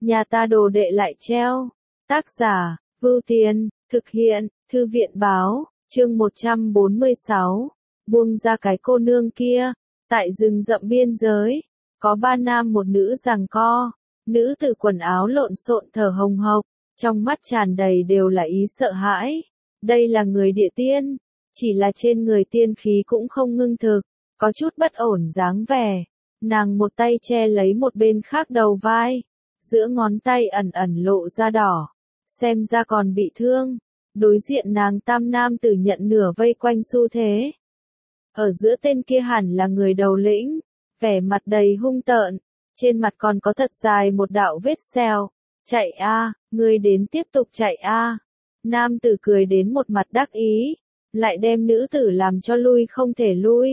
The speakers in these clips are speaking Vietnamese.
nhà ta đồ đệ lại treo. Tác giả, Vưu Tiên, thực hiện, Thư viện báo, chương 146, buông ra cái cô nương kia. Tại rừng rậm biên giới, có 3 nam một nữ giằng co. Nữ tử quần áo lộn xộn thở hồng hộc, trong mắt tràn đầy đều là ý sợ hãi. Đây là người địa tiên, chỉ là trên người tiên khí cũng không ngưng thực, có chút bất ổn dáng vẻ. Nàng một tay che lấy một bên khác đầu vai, giữa ngón tay ẩn ẩn lộ ra đỏ, xem ra còn bị thương. Đối diện nàng tam nam tử nhận nửa vây quanh xu thế. Ở giữa tên kia hẳn là người đầu lĩnh, vẻ mặt đầy hung tợn, trên mặt còn có thật dài một đạo vết sẹo. Chạy a, ngươi đến tiếp tục chạy a. Nam tử cười đến một mặt đắc ý, lại đem nữ tử làm cho lui không thể lui.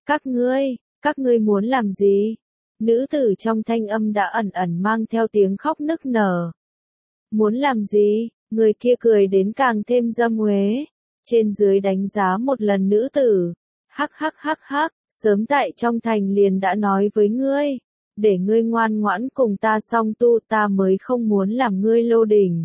Các ngươi muốn làm gì? Nữ tử trong thanh âm đã ẩn ẩn mang theo tiếng khóc nức nở. Muốn làm gì? Người kia cười đến càng thêm dâm uế, trên dưới đánh giá một lần nữ tử. Hắc hắc hắc hắc, sớm tại trong thành liền đã nói với ngươi, để ngươi ngoan ngoãn cùng ta song tu, ta mới không muốn làm ngươi lô đỉnh.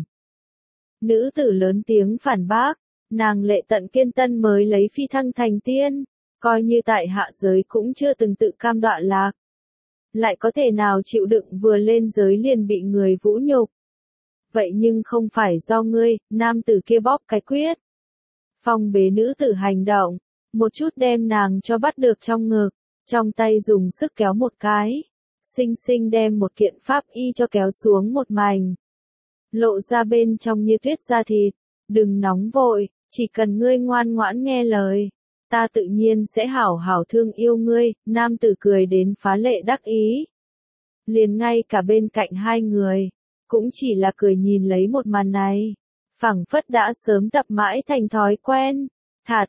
Nữ tử lớn tiếng phản bác, nàng Lệ Tận Kiên Tân mới lấy phi thăng thành tiên, coi như tại hạ giới cũng chưa từng tự cam đoạn lạc. Lại có thể nào chịu đựng vừa lên giới liền bị người vũ nhục. Vậy nhưng không phải do ngươi, nam tử kia bóp cái quyết. Phong bế nữ tử hành động, một chút đem nàng cho bắt được trong ngực, trong tay dùng sức kéo một cái, xinh xinh đem một kiện pháp y cho kéo xuống một mảnh. Lộ ra bên trong như tuyết da thịt, đừng nóng vội, chỉ cần ngươi ngoan ngoãn nghe lời, ta tự nhiên sẽ hảo hảo thương yêu ngươi. Nam tử cười đến phá lệ đắc ý. Liền ngay cả bên cạnh hai người, cũng chỉ là cười nhìn lấy một màn này, phảng phất đã sớm tập mãi thành thói quen. Thả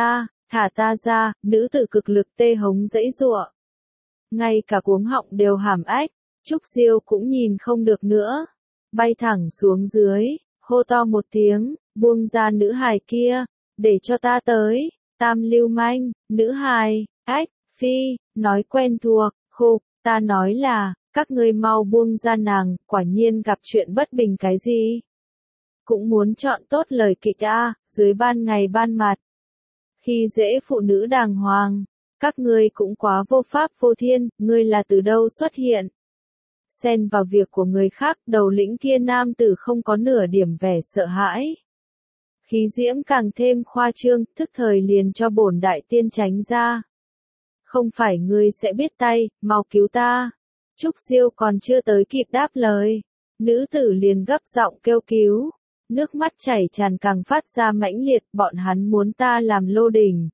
ta ra, nữ tử cực lực tê hống giãy giụa. Ngay cả cuống họng đều hàm ếch, Trúc Diêu cũng nhìn không được nữa, bay thẳng xuống dưới, hô to một tiếng, buông ra nữ hài kia, để cho ta tới. Tam lưu manh, nữ hài, ếch, phi, nói quen thuộc, khục, ta nói là, các ngươi mau buông ra nàng, quả nhiên gặp chuyện bất bình cái gì? Cũng muốn chọn tốt lời kịch a, dưới ban ngày ban mặt. Khi dễ phụ nữ đàng hoàng, các ngươi cũng quá vô pháp vô thiên, ngươi là từ đâu xuất hiện? Xen vào việc của người khác, đầu lĩnh kia nam tử không có nửa điểm vẻ sợ hãi. Khí diễm càng thêm khoa trương, thức thời liền cho bổn đại tiên tránh ra. Không phải ngươi sẽ biết tay, mau cứu ta. Trúc Diêu còn chưa tới kịp đáp lời, nữ tử liền gấp giọng kêu cứu, nước mắt chảy tràn càng phát ra mãnh liệt. Bọn hắn muốn ta làm lô đỉnh,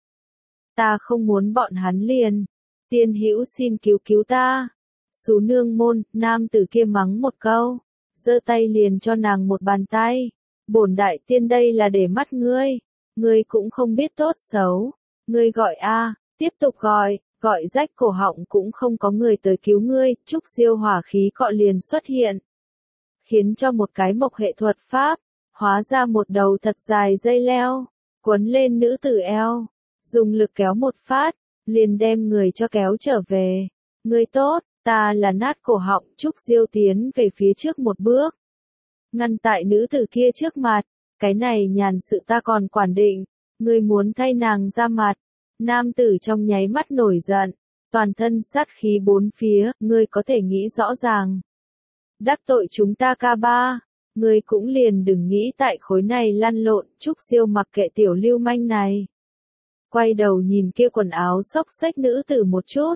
ta không muốn bọn hắn liền. Tiên hữu xin cứu cứu ta. Xú nương môn, nam tử kia mắng một câu, giơ tay liền cho nàng một bàn tay. Bổn đại tiên đây là để mắt ngươi cũng không biết tốt xấu, ngươi gọi a, tiếp tục gọi rách cổ họng cũng không có người tới cứu ngươi. Trúc Diêu hỏa khí cọ liền xuất hiện, khiến cho một cái mộc hệ thuật pháp, hóa ra một đầu thật dài dây leo, quấn lên nữ tử eo, dùng lực kéo một phát, liền đem người cho kéo trở về. Ngươi tốt, ta là nát cổ họng. Trúc Diêu tiến về phía trước một bước, ngăn tại nữ tử kia trước mặt, cái này nhàn sự ta còn quản định, ngươi muốn thay nàng ra mặt. Nam tử trong nháy mắt nổi giận, toàn thân sát khí bốn phía, ngươi có thể nghĩ rõ ràng. Đắc tội chúng ta ca ba, ngươi cũng liền đừng nghĩ tại khối này lăn lộn. Trúc Diêu mặc kệ tiểu lưu manh này, quay đầu nhìn kia quần áo xốc xếch nữ tử một chút.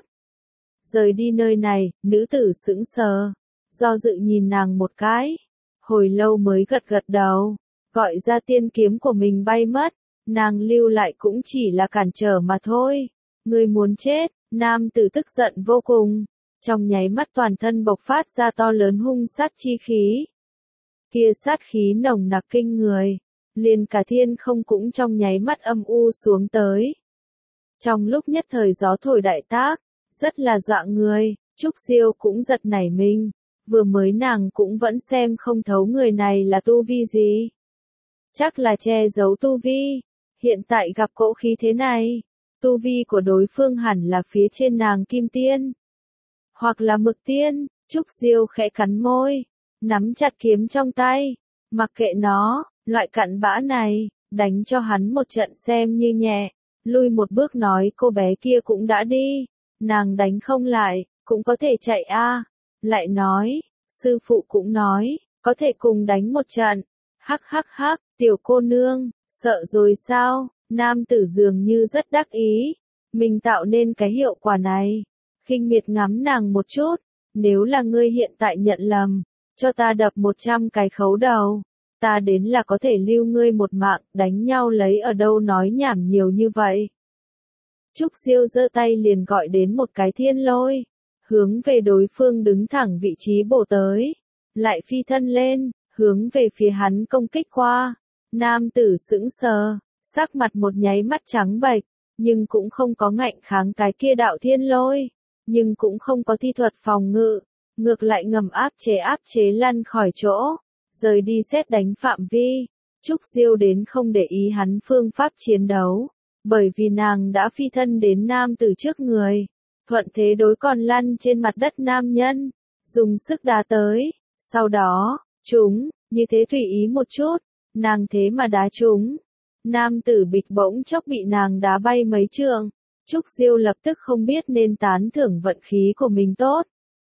Rời đi nơi này, nữ tử sững sờ, do dự nhìn nàng một cái, hồi lâu mới gật gật đầu, gọi ra tiên kiếm của mình bay mất. Nàng lưu lại cũng chỉ là cản trở mà thôi. Ngươi muốn chết. Nam tử tức giận vô cùng, trong nháy mắt toàn thân bộc phát ra to lớn hung sát chi khí. Kia sát khí nồng nặc kinh người, liền cả thiên không cũng trong nháy mắt âm u xuống tới. Trong lúc nhất thời gió thổi đại tác, rất là dọa người. Trúc Diêu cũng giật nảy mình, vừa mới nàng cũng vẫn xem không thấu người này là tu vi gì. Chắc là che giấu tu vi. Hiện tại gặp cỗ khí thế này, tu vi của đối phương hẳn là phía trên nàng kim tiên, hoặc là mực tiên. Trúc Diêu khẽ cắn môi, nắm chặt kiếm trong tay, mặc kệ nó, loại cặn bã này, đánh cho hắn một trận xem như nhẹ, lui một bước nói cô bé kia cũng đã đi, nàng đánh không lại, cũng có thể chạy a. Lại nói, sư phụ cũng nói, có thể cùng đánh một trận. Hắc hắc hắc, tiểu cô nương, sợ rồi sao? Nam tử dường như rất đắc ý, mình tạo nên cái hiệu quả này. Khinh miệt ngắm nàng một chút, nếu là ngươi hiện tại nhận lầm, cho ta đập 100 cái khấu đầu, ta đến là có thể lưu ngươi một mạng, đánh nhau lấy ở đâu nói nhảm nhiều như vậy. Trúc Siêu giơ tay liền gọi đến một cái thiên lôi, hướng về đối phương đứng thẳng vị trí bổ tới, lại phi thân lên, hướng về phía hắn công kích qua. Nam tử sững sờ, sắc mặt một nháy mắt trắng bệch, nhưng cũng không có ngạnh kháng cái kia đạo thiên lôi, nhưng cũng không có thi thuật phòng ngự, ngược lại ngầm áp chế lăn khỏi chỗ, rời đi xét đánh phạm vi. Trúc Diêu đến không để ý hắn phương pháp chiến đấu, bởi vì nàng đã phi thân đến nam tử trước người, thuận thế đối còn lăn trên mặt đất nam nhân, dùng sức đá tới, sau đó, chúng, như thế tùy ý một chút, nàng thế mà đá chúng. Nam tử bịch bỗng chốc bị nàng đá bay mấy trượng, Trúc Diêu lập tức không biết nên tán thưởng vận khí của mình tốt.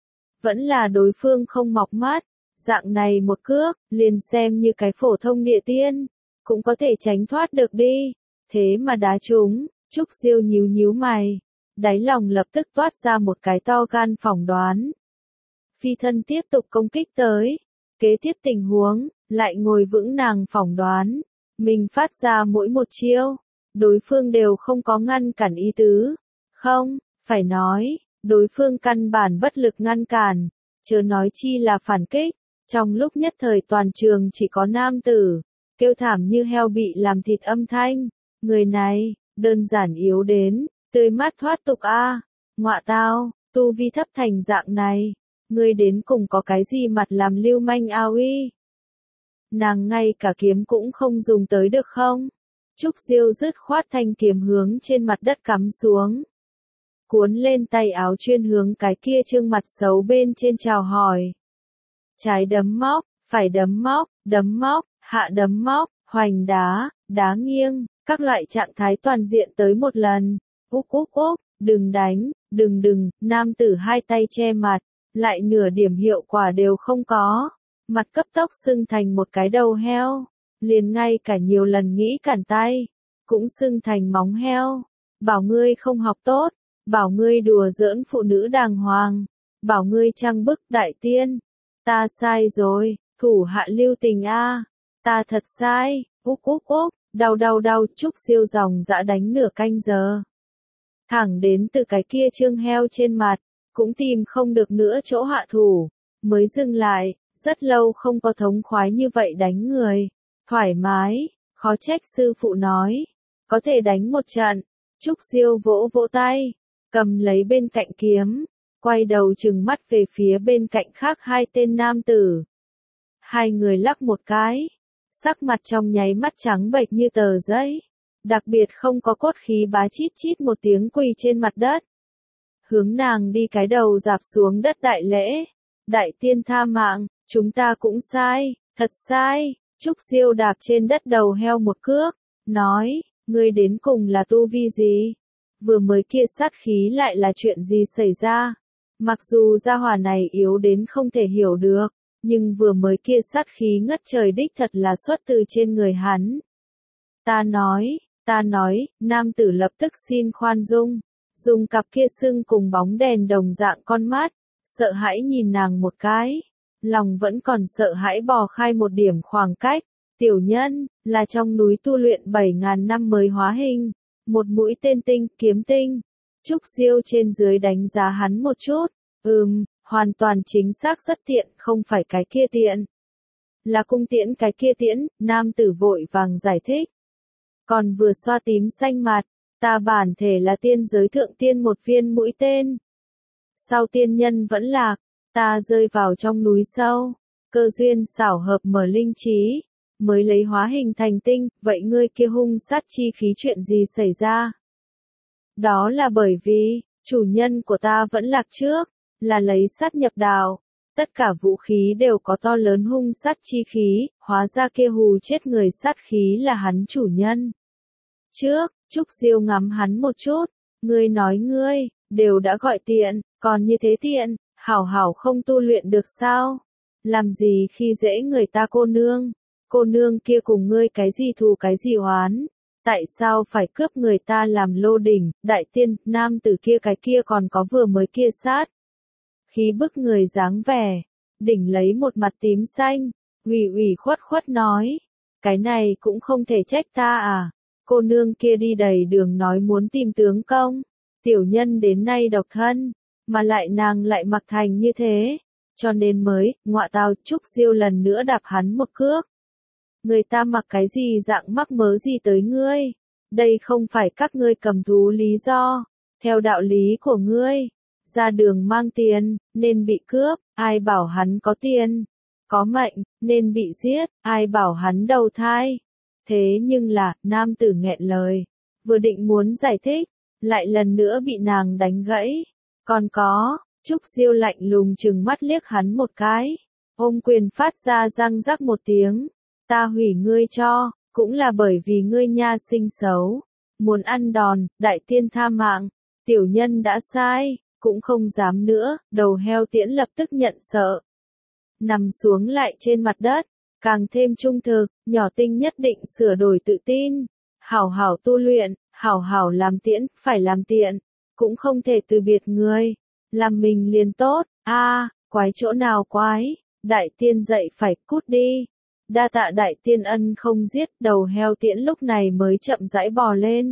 Vẫn là đối phương không mọc mắt, dạng này một cước, liền xem như cái phổ thông địa tiên, cũng có thể tránh thoát được đi, thế mà đá chúng. Trúc Diêu nhíu nhíu mày, đáy lòng lập tức toát ra một cái to gan phỏng đoán. Phi thân tiếp tục công kích tới, kế tiếp tình huống, lại ngồi vững nàng phỏng đoán, mình phát ra mỗi một chiêu, đối phương đều không có ngăn cản ý tứ, không, phải nói, đối phương căn bản bất lực ngăn cản, chớ nói chi là phản kích. Trong lúc nhất thời toàn trường chỉ có nam tử, kêu thảm như heo bị làm thịt âm thanh, người này, đơn giản yếu đến, tươi mát thoát tục a. Ngọa tao, tu vi thấp thành dạng này, ngươi đến cùng có cái gì mặt làm lưu manh ao uy. Nàng ngay cả kiếm cũng không dùng tới được không? Trúc Diêu dứt khoát thanh kiếm hướng trên mặt đất cắm xuống, cuốn lên tay áo chuyên hướng cái kia trương mặt xấu bên trên chào hỏi. Trái đấm móc, phải đấm móc, hạ đấm móc, hoành đá, đá nghiêng, các loại trạng thái toàn diện tới một lần. Úp, đừng đánh, đừng, nam tử hai tay che mặt, lại nửa điểm hiệu quả đều không có. Mặt cấp tốc sưng thành một cái đầu heo, liền ngay cả nhiều lần nghĩ cản tay, cũng sưng thành móng heo. Bảo ngươi không học tốt, bảo ngươi đùa giỡn phụ nữ đàng hoàng, bảo ngươi trang bức đại tiên. Ta sai rồi, thủ hạ lưu tình a, ta thật sai. Úp, đau, Trúc Diêu dòng dã đánh nửa canh giờ. Thẳng đến từ cái kia trương heo trên mặt, cũng tìm không được nữa chỗ hạ thủ, mới dừng lại, rất lâu không có thống khoái như vậy đánh người, thoải mái, khó trách sư phụ nói, có thể đánh một trận. Trúc Diêu vỗ vỗ tay, cầm lấy bên cạnh kiếm, quay đầu trừng mắt về phía bên cạnh khác hai tên nam tử. Hai người lắc một cái, sắc mặt trong nháy mắt trắng bệch như tờ giấy, đặc biệt không có cốt khí bá chít chít một tiếng quỳ trên mặt đất. Hướng nàng đi cái đầu rạp xuống đất đại lễ, đại tiên tha mạng, chúng ta cũng sai, thật sai. Trúc Diêu đạp trên đất đầu heo một cước, nói, ngươi đến cùng là tu vi gì? Vừa mới kia sát khí lại là chuyện gì xảy ra? Mặc dù gia hỏa này yếu đến không thể hiểu được, nhưng vừa mới kia sát khí ngất trời đích thật là xuất từ trên người hắn. Ta nói, nam tử lập tức xin khoan dung, dùng cặp kia sưng cùng bóng đèn đồng dạng con mắt, sợ hãi nhìn nàng một cái, lòng vẫn còn sợ hãi bò khai một điểm khoảng cách. Tiểu nhân, là trong núi tu luyện 7.000 năm mới hóa hình, một mũi tên tinh, kiếm tinh. Trúc Diêu trên dưới đánh giá hắn một chút, hoàn toàn chính xác rất tiện, không phải cái kia tiện. Là cung tiễn cái kia tiễn, nam tử vội vàng giải thích. Còn vừa xoa tím xanh mặt, ta bản thể là tiên giới thượng tiên một viên mũi tên. Sau tiên nhân vẫn lạc, ta rơi vào trong núi sâu, cơ duyên xảo hợp mở linh trí, mới lấy hóa hình thành tinh, vậy ngươi kia hung sát chi khí chuyện gì xảy ra? Đó là bởi vì, chủ nhân của ta vẫn lạc trước, là lấy sát nhập đạo, Tất cả vũ khí đều có to lớn hung sát chi khí, hóa ra kia hù chết người sát khí là hắn chủ nhân. Trước, Trúc Diêu ngắm hắn một chút, ngươi nói ngươi, đều đã gọi tiện, còn như thế tiện, hảo hảo không tu luyện được sao? Làm gì khi dễ người ta cô nương kia cùng ngươi cái gì thù cái gì oán? Tại sao phải cướp người ta làm lô đỉnh, đại tiên, nam tử kia cái kia còn có vừa mới kia sát? Khí bức người dáng vẻ, đỉnh lấy một mặt tím xanh, ủy khuất nói, cái này cũng không thể trách ta à, cô nương kia đi đầy đường nói muốn tìm tướng công, tiểu nhân đến nay độc thân, mà lại nàng lại mặc thành như thế, cho nên mới, ngọa tào. Trúc Diêu lần nữa đạp hắn một cước. Người ta mặc cái gì dạng mắc mớ gì tới ngươi, đây không phải các ngươi cầm thú lý do, theo đạo lý của ngươi. Ra đường mang tiền, nên bị cướp, ai bảo hắn có tiền, có mệnh, nên bị giết, ai bảo hắn đầu thai. Thế nhưng là, nam tử nghẹn lời, vừa định muốn giải thích, lại lần nữa bị nàng đánh gãy. Còn có, Trúc Diêu lạnh lùng trừng mắt liếc hắn một cái, ôm quyền phát ra răng rắc một tiếng, ta hủy ngươi cho, cũng là bởi vì ngươi nha sinh xấu, muốn ăn đòn, đại tiên tha mạng, tiểu nhân đã sai. Cũng không dám nữa, đầu heo tiễn lập tức nhận sợ. Nằm xuống lại trên mặt đất, càng thêm trung thực, nhỏ tinh nhất định sửa đổi tự tin. Hảo hảo tu luyện, hảo hảo làm tiễn, phải làm tiện, cũng không thể từ biệt người. Làm mình liền tốt, quái chỗ nào quái, đại tiên dậy phải cút đi. Đa tạ đại tiên ân không giết, đầu heo tiễn lúc này mới chậm rãi bò lên.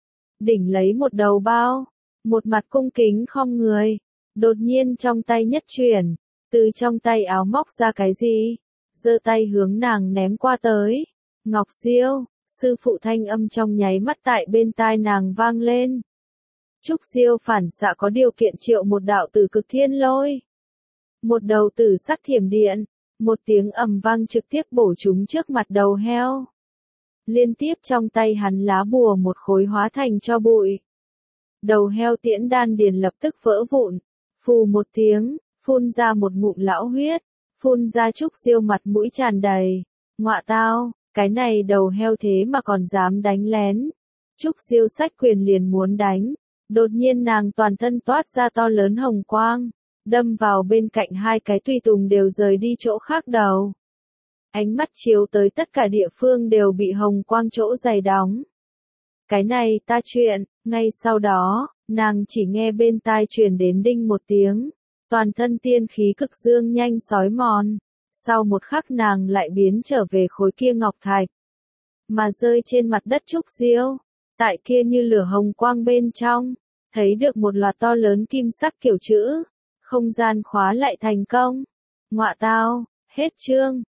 Đỉnh lấy một đầu bao. Một mặt cung kính khom người, đột nhiên trong tay nhất chuyển, từ trong tay áo móc ra cái gì, giơ tay hướng nàng ném qua tới. Ngọc Diêu, sư phụ thanh âm trong nháy mắt tại bên tai nàng vang lên. Trúc Diêu phản xạ có điều kiện triệu một đạo tử cực thiên lôi. Một đầu tử sắc thiểm điện, một tiếng ầm vang trực tiếp bổ trúng trước mặt đầu heo. Liên tiếp trong tay hắn lá bùa một khối hóa thành tro bụi. Đầu heo tiễn đan điền lập tức vỡ vụn, phù một tiếng, phun ra một ngụm lão huyết, phun ra. Trúc Diêu mặt mũi tràn đầy, ngọa tao, cái này đầu heo thế mà còn dám đánh lén. Trúc Diêu xách quyền liền muốn đánh, đột nhiên nàng toàn thân toát ra to lớn hồng quang, đâm vào bên cạnh hai cái tùy tùng đều rời đi chỗ khác đầu. Ánh mắt chiếu tới tất cả địa phương đều bị hồng quang chỗ dày đóng. Cái này ta chuyện, ngay sau đó, nàng chỉ nghe bên tai truyền đến đinh một tiếng, toàn thân tiên khí cực dương nhanh sói mòn, sau một khắc nàng lại biến trở về khối kia ngọc thạch, mà rơi trên mặt đất. Trúc Diêu, tại kia như lửa hồng quang bên trong, thấy được một loạt to lớn kim sắc kiểu chữ, không gian khóa lại thành công. Ngọa tao, hết chương.